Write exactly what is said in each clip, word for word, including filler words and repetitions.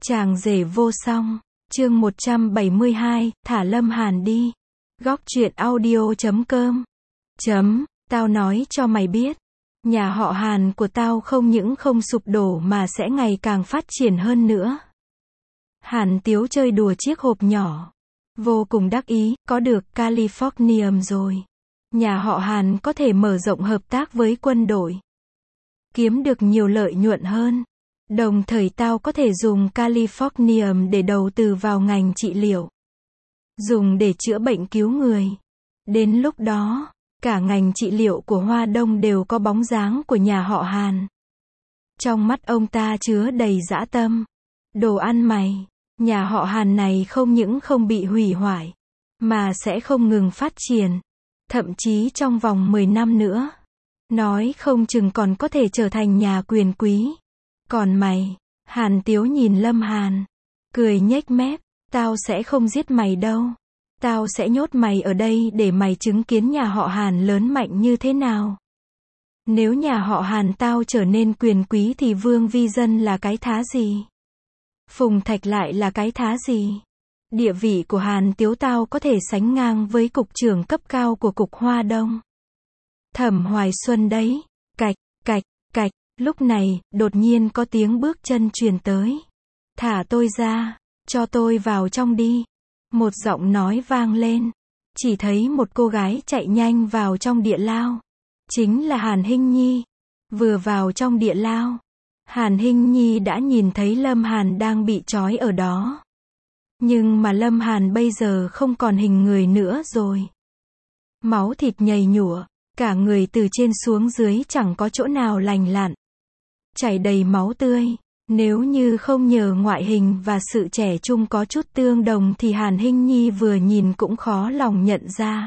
Chàng rể vô song, chương một trăm bảy mươi hai, thả Lâm Hàn đi. Góc truyện audio chấm com. Chấm, tao nói cho mày biết, nhà họ Hàn của tao không những không sụp đổ mà sẽ ngày càng phát triển hơn nữa. Hàn Tiếu chơi đùa chiếc hộp nhỏ, vô cùng đắc ý, có được Californium rồi. Nhà họ Hàn có thể mở rộng hợp tác với quân đội, kiếm được nhiều lợi nhuận hơn. Đồng thời tao có thể dùng Californium để đầu tư vào ngành trị liệu, dùng để chữa bệnh cứu người. Đến lúc đó, cả ngành trị liệu của Hoa Đông đều có bóng dáng của nhà họ Hàn. Trong mắt ông ta chứa đầy dã tâm. Đồ ăn mày, nhà họ Hàn này không những không bị hủy hoại, mà sẽ không ngừng phát triển. Thậm chí trong vòng mười năm nữa, nói không chừng còn có thể trở thành nhà quyền quý. Còn mày, Hàn Tiếu nhìn Lâm Hàn, cười nhếch mép, tao sẽ không giết mày đâu. Tao sẽ nhốt mày ở đây để mày chứng kiến nhà họ Hàn lớn mạnh như thế nào. Nếu nhà họ Hàn tao trở nên quyền quý thì Vương Vi Dân là cái thá gì? Phùng Thạch lại là cái thá gì? Địa vị của Hàn Tiếu tao có thể sánh ngang với cục trưởng cấp cao của cục Hoa Đông. Thẩm Hoài Xuân đấy. Cạch, cạch, cạch. Lúc này, đột nhiên có tiếng bước chân truyền tới. Thả tôi ra, cho tôi vào trong đi. Một giọng nói vang lên. Chỉ thấy một cô gái chạy nhanh vào trong địa lao. Chính là Hàn Hinh Nhi. Vừa vào trong địa lao, Hàn Hinh Nhi đã nhìn thấy Lâm Hàn đang bị trói ở đó. Nhưng mà Lâm Hàn bây giờ không còn hình người nữa rồi. Máu thịt nhầy nhụa, cả người từ trên xuống dưới chẳng có chỗ nào lành lặn, chảy đầy máu tươi. Nếu như không nhờ ngoại hình và sự trẻ trung có chút tương đồng thì Hàn Hinh Nhi vừa nhìn cũng khó lòng nhận ra.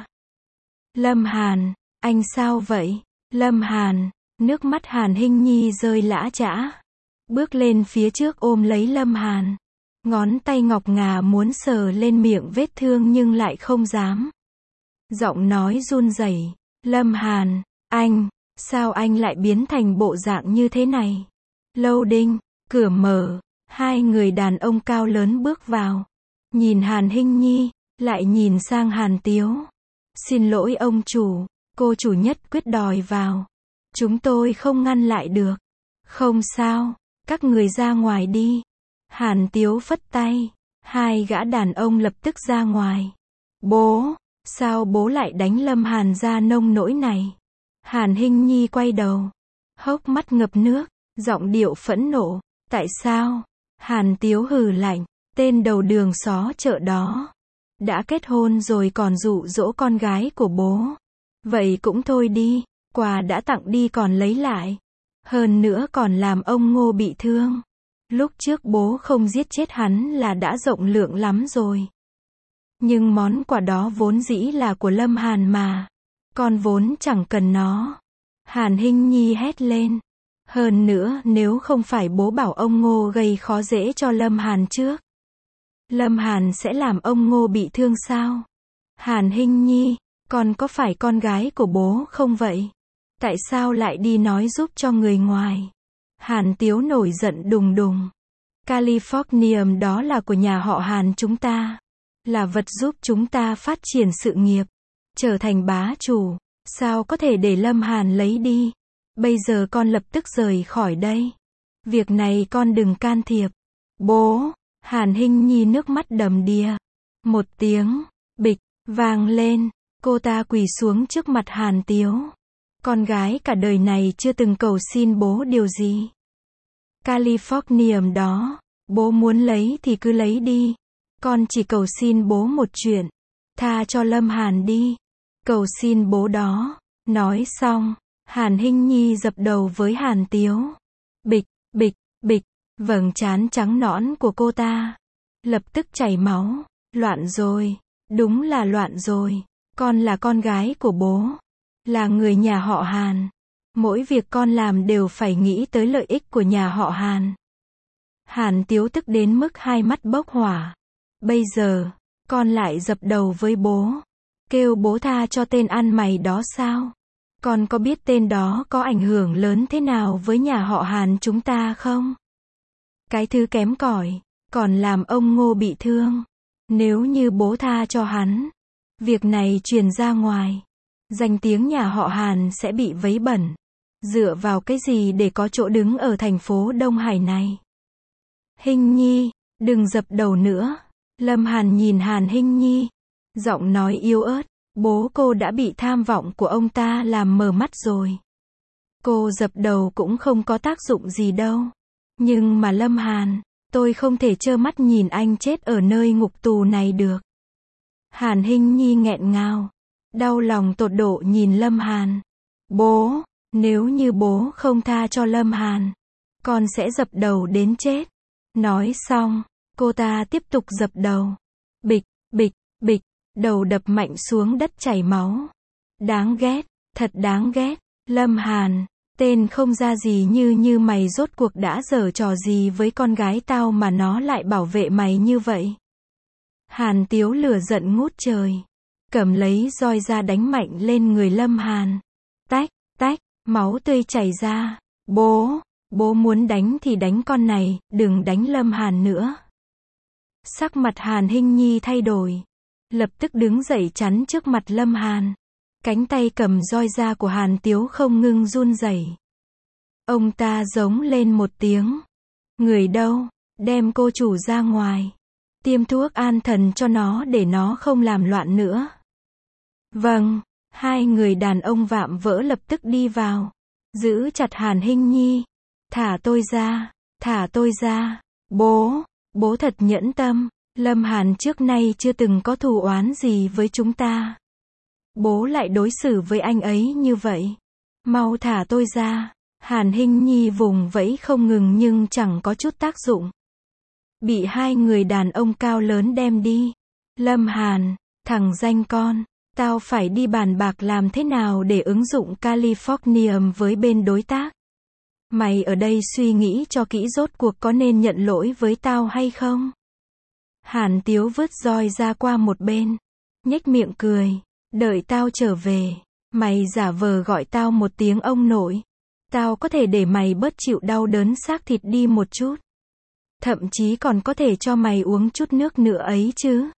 Lâm Hàn, anh sao vậy? Lâm Hàn, nước mắt Hàn Hinh Nhi rơi lã chã, bước lên phía trước ôm lấy Lâm Hàn. Ngón tay ngọc ngà muốn sờ lên miệng vết thương nhưng lại không dám. Giọng nói run rẩy, Lâm Hàn, anh, sao anh lại biến thành bộ dạng như thế này? Lâu đinh, cửa mở, hai người đàn ông cao lớn bước vào. Nhìn Hàn Hinh Nhi, lại nhìn sang Hàn Tiếu. Xin lỗi ông chủ, cô chủ nhất quyết đòi vào. Chúng tôi không ngăn lại được. Không sao, các người ra ngoài đi. Hàn Tiếu phất tay, hai gã đàn ông lập tức ra ngoài. Bố, sao bố lại đánh Lâm Hàn ra nông nỗi này? Hàn Hinh Nhi quay đầu, hốc mắt ngập nước, giọng điệu phẫn nộ. Tại sao? Hàn Tiếu hừ lạnh, tên đầu đường xó chợ đó đã kết hôn rồi còn dụ dỗ con gái của bố. Vậy cũng thôi đi, quà đã tặng đi còn lấy lại. Hơn nữa còn làm ông Ngô bị thương. Lúc trước bố không giết chết hắn là đã rộng lượng lắm rồi. Nhưng món quà đó vốn dĩ là của Lâm Hàn mà. Con vốn chẳng cần nó. Hàn Hinh Nhi hét lên. Hơn nữa nếu không phải bố bảo ông Ngô gây khó dễ cho Lâm Hàn trước, Lâm Hàn sẽ làm ông Ngô bị thương sao? Hàn Hinh Nhi, con có phải con gái của bố không vậy? Tại sao lại đi nói giúp cho người ngoài? Hàn Tiếu nổi giận đùng đùng. Californium đó là của nhà họ Hàn chúng ta. Là vật giúp chúng ta phát triển sự nghiệp, trở thành bá chủ. Sao có thể để Lâm Hàn lấy đi? Bây giờ con lập tức rời khỏi đây. Việc này con đừng can thiệp. Bố, Hàn Hinh Nhi nước mắt đầm đìa. Một tiếng, bịch, vang lên. Cô ta quỳ xuống trước mặt Hàn Tiếu. Con gái cả đời này chưa từng cầu xin bố điều gì. Californium đó, bố muốn lấy thì cứ lấy đi. Con chỉ cầu xin bố một chuyện. Tha cho Lâm Hàn đi. Cầu xin bố đó. Nói xong, Hàn Hinh Nhi dập đầu với Hàn Tiếu. Bịch, bịch, bịch, vầng trán trắng nõn của cô ta lập tức chảy máu. Loạn rồi, đúng là loạn rồi. Con là con gái của bố, là người nhà họ Hàn. Mỗi việc con làm đều phải nghĩ tới lợi ích của nhà họ Hàn. Hàn Tiếu tức đến mức hai mắt bốc hỏa. Bây giờ, con lại dập đầu với bố, kêu bố tha cho tên ăn mày đó sao? Con có biết tên đó có ảnh hưởng lớn thế nào với nhà họ Hàn chúng ta không? Cái thứ kém cỏi, còn làm ông Ngô bị thương. Nếu như bố tha cho hắn, việc này truyền ra ngoài, danh tiếng nhà họ Hàn sẽ bị vấy bẩn. Dựa vào cái gì để có chỗ đứng ở thành phố Đông Hải này? Hinh Nhi, đừng dập đầu nữa. Lâm Hàn nhìn Hàn Hinh Nhi, giọng nói yếu ớt, bố cô đã bị tham vọng của ông ta làm mờ mắt rồi. Cô dập đầu cũng không có tác dụng gì đâu. Nhưng mà Lâm Hàn, tôi không thể trơ mắt nhìn anh chết ở nơi ngục tù này được. Hàn Hinh Nhi nghẹn ngào, đau lòng tột độ nhìn Lâm Hàn. Bố, nếu như bố không tha cho Lâm Hàn, con sẽ dập đầu đến chết. Nói xong, cô ta tiếp tục dập đầu. Bịch, bịch, bịch, đầu đập mạnh xuống đất chảy máu. Đáng ghét, thật đáng ghét. Lâm Hàn, tên không ra gì như như mày rốt cuộc đã giở trò gì với con gái tao mà nó lại bảo vệ mày như vậy. Hàn Tiếu lửa giận ngút trời, cầm lấy roi ra đánh mạnh lên người Lâm Hàn. Tách, tách, máu tươi chảy ra. Bố, bố muốn đánh thì đánh con này, đừng đánh Lâm Hàn nữa. Sắc mặt Hàn Hinh Nhi thay đổi, lập tức đứng dậy chắn trước mặt Lâm Hàn. Cánh tay cầm roi da của Hàn Tiếu không ngưng run rẩy. Ông ta giống lên một tiếng. Người đâu, đem cô chủ ra ngoài. Tiêm thuốc an thần cho nó để nó không làm loạn nữa. Vâng, hai người đàn ông vạm vỡ lập tức đi vào. Giữ chặt Hàn Hinh Nhi. Thả tôi ra, thả tôi ra. Bố, bố thật nhẫn tâm. Lâm Hàn trước nay chưa từng có thù oán gì với chúng ta. Bố lại đối xử với anh ấy như vậy. Mau thả tôi ra. Hàn Hinh Nhi vùng vẫy không ngừng nhưng chẳng có chút tác dụng. Bị hai người đàn ông cao lớn đem đi. Lâm Hàn, thằng danh con, tao phải đi bàn bạc làm thế nào để ứng dụng Californium với bên đối tác. Mày ở đây suy nghĩ cho kỹ rốt cuộc có nên nhận lỗi với tao hay không? Hàn Tiếu vứt roi ra qua một bên, nhếch miệng cười. Đợi tao trở về, mày giả vờ gọi tao một tiếng ông nội. Tao có thể để mày bớt chịu đau đớn xác thịt đi một chút. Thậm chí còn có thể cho mày uống chút nước nữa ấy chứ.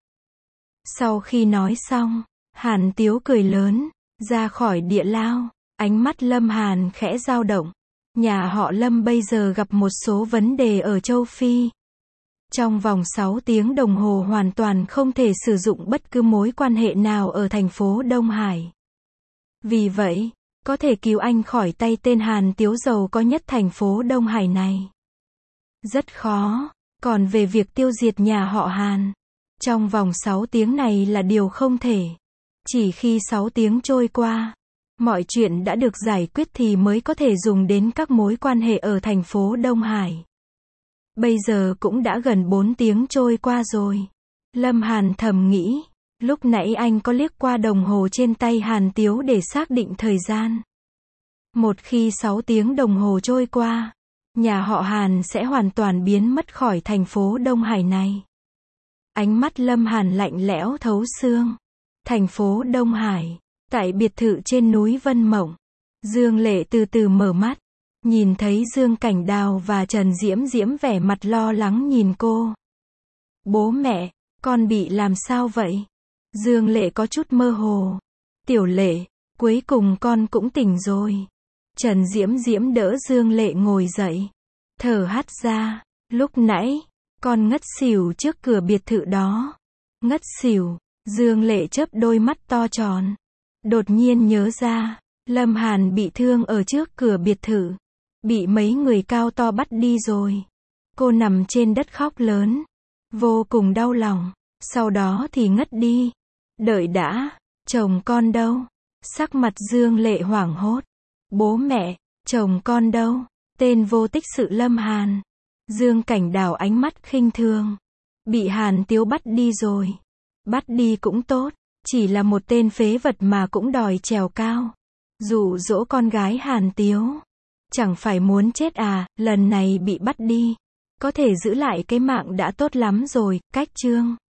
Sau khi nói xong, Hàn Tiếu cười lớn, ra khỏi địa lao. Ánh mắt Lâm Hàn khẽ dao động. Nhà họ Lâm bây giờ gặp một số vấn đề ở châu Phi. Trong vòng sáu tiếng đồng hồ hoàn toàn không thể sử dụng bất cứ mối quan hệ nào ở thành phố Đông Hải. Vì vậy, có thể cứu anh khỏi tay tên Hàn Tiếu giàu có nhất thành phố Đông Hải này. Rất khó, còn về việc tiêu diệt nhà họ Hàn, trong vòng sáu tiếng này là điều không thể. Chỉ khi sáu tiếng trôi qua, mọi chuyện đã được giải quyết thì mới có thể dùng đến các mối quan hệ ở thành phố Đông Hải. Bây giờ cũng đã gần bốn tiếng trôi qua rồi. Lâm Hàn thầm nghĩ, lúc nãy anh có liếc qua đồng hồ trên tay Hàn Tiếu để xác định thời gian. Một khi sáu tiếng đồng hồ trôi qua, nhà họ Hàn sẽ hoàn toàn biến mất khỏi thành phố Đông Hải này. Ánh mắt Lâm Hàn lạnh lẽo thấu xương. Thành phố Đông Hải, tại biệt thự trên núi Vân Mộng. Dương Lệ từ từ mở mắt, nhìn thấy Dương Cảnh Đào và Trần Diễm Diễm vẻ mặt lo lắng nhìn cô. Bố mẹ, con bị làm sao vậy? Dương Lệ có chút mơ hồ. Tiểu Lệ, cuối cùng con cũng tỉnh rồi. Trần Diễm Diễm đỡ Dương Lệ ngồi dậy, thở hắt ra. Lúc nãy, con ngất xỉu trước cửa biệt thự đó. Ngất xỉu, Dương Lệ chớp đôi mắt to tròn. Đột nhiên nhớ ra, Lâm Hàn bị thương ở trước cửa biệt thự. Bị mấy người cao to bắt đi rồi. Cô nằm trên đất khóc lớn. Vô cùng đau lòng. Sau đó thì ngất đi. Đợi đã, chồng con đâu? Sắc mặt Dương Lệ hoảng hốt. Bố mẹ, chồng con đâu? Tên vô tích sự Lâm Hàn. Dương Cảnh Đào ánh mắt khinh thường. Bị Hàn Tiếu bắt đi rồi. Bắt đi cũng tốt. Chỉ là một tên phế vật mà cũng đòi trèo cao. Dụ dỗ con gái Hàn Tiếu. Chẳng phải muốn chết à, lần này bị bắt đi. Có thể giữ lại cái mạng đã tốt lắm rồi, cách chương.